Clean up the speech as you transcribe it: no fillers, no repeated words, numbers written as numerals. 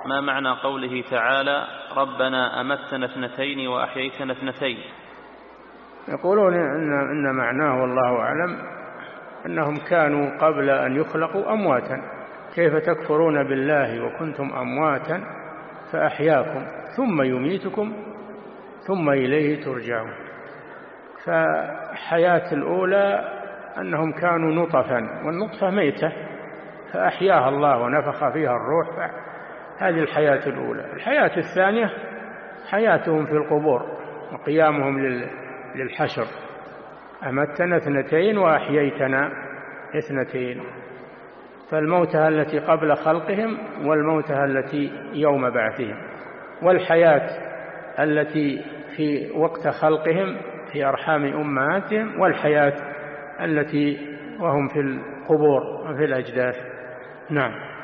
ما معنى قوله تعالى ربنا أمتنا اثنتين وأحييتنا اثنتين؟ يقولون إن معناه والله أعلم أنهم كانوا قبل أن يخلقوا أمواتا، كيف تكفرون بالله وكنتم أمواتا فأحياكم ثم يميتكم ثم إليه ترجعون. فحياة الأولى أنهم كانوا نطفا، والنطفة ميتة فأحياها الله ونفخ فيها الروح، هذه الحياة الأولى. الحياة الثانية حياتهم في القبور وقيامهم للحشر. أمتنا اثنتين وأحييتنا اثنتين، فالموتى التي قبل خلقهم والموتى التي يوم بعثهم، والحياة التي في وقت خلقهم في أرحام أمهاتهم، والحياة التي وهم في القبور وفي الأجداث. نعم.